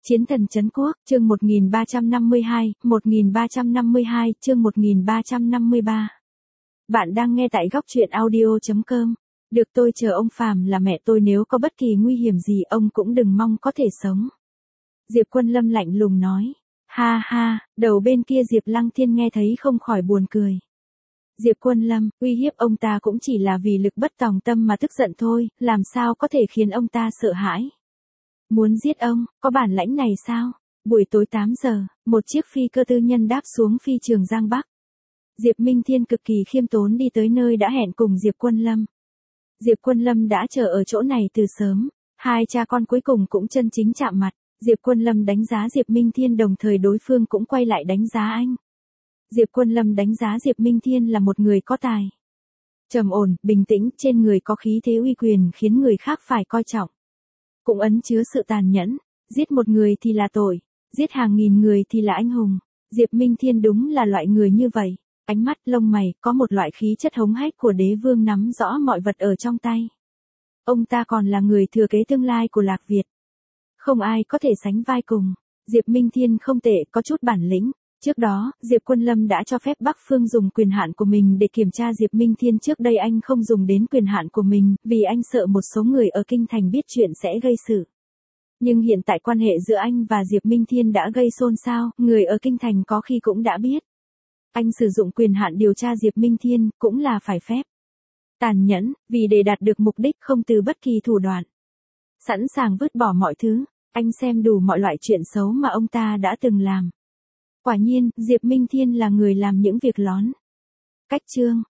Chiến thần trấn quốc, chương 1352, 1352, chương 1353. Bạn đang nghe tại góc truyện audio.com. Được tôi chờ ông Phàm là mẹ tôi, nếu có bất kỳ nguy hiểm gì ông cũng đừng mong có thể sống. Diệp Quân Lâm lạnh lùng nói. Ha ha, đầu bên kia Diệp Lăng Thiên nghe thấy không khỏi buồn cười. Diệp Quân Lâm, uy hiếp ông ta cũng chỉ là vì lực bất tòng tâm mà tức giận thôi, làm sao có thể khiến ông ta sợ hãi. Muốn giết ông, có bản lãnh này sao? Buổi tối 8 giờ, một chiếc phi cơ tư nhân đáp xuống phi trường Giang Bắc. Diệp Minh Thiên cực kỳ khiêm tốn đi tới nơi đã hẹn cùng Diệp Quân Lâm. Diệp Quân Lâm đã chờ ở chỗ này từ sớm, hai cha con cuối cùng cũng chân chính chạm mặt. Diệp Quân Lâm đánh giá Diệp Minh Thiên, đồng thời đối phương cũng quay lại đánh giá anh. Diệp Quân Lâm đánh giá Diệp Minh Thiên là một người có tài, trầm ổn, bình tĩnh, trên người có khí thế uy quyền khiến người khác phải coi trọng. Cũng ẩn chứa sự tàn nhẫn, giết một người thì là tội, giết hàng nghìn người thì là anh hùng. Diệp Minh Thiên đúng là loại người như vậy, ánh mắt, lông mày, có một loại khí chất hống hách của đế vương nắm rõ mọi vật ở trong tay. Ông ta còn là người thừa kế tương lai của Lạc Việt. Không ai có thể sánh vai cùng. Diệp Minh Thiên không tệ, có chút bản lĩnh. Trước đó, Diệp Quân Lâm đã cho phép Bắc Phương dùng quyền hạn của mình để kiểm tra Diệp Minh Thiên. Trước đây anh không dùng đến quyền hạn của mình, vì anh sợ một số người ở Kinh Thành biết chuyện sẽ gây sự. Nhưng hiện tại quan hệ giữa anh và Diệp Minh Thiên đã gây xôn xao, người ở Kinh Thành có khi cũng đã biết. Anh sử dụng quyền hạn điều tra Diệp Minh Thiên, cũng là phải phép. Tàn nhẫn, vì để đạt được mục đích không từ bất kỳ thủ đoạn. Sẵn sàng vứt bỏ mọi thứ, anh xem đủ mọi loại chuyện xấu mà ông ta đã từng làm. Quả nhiên, Diệp Minh Thiên là người làm những việc lón. Cách chương,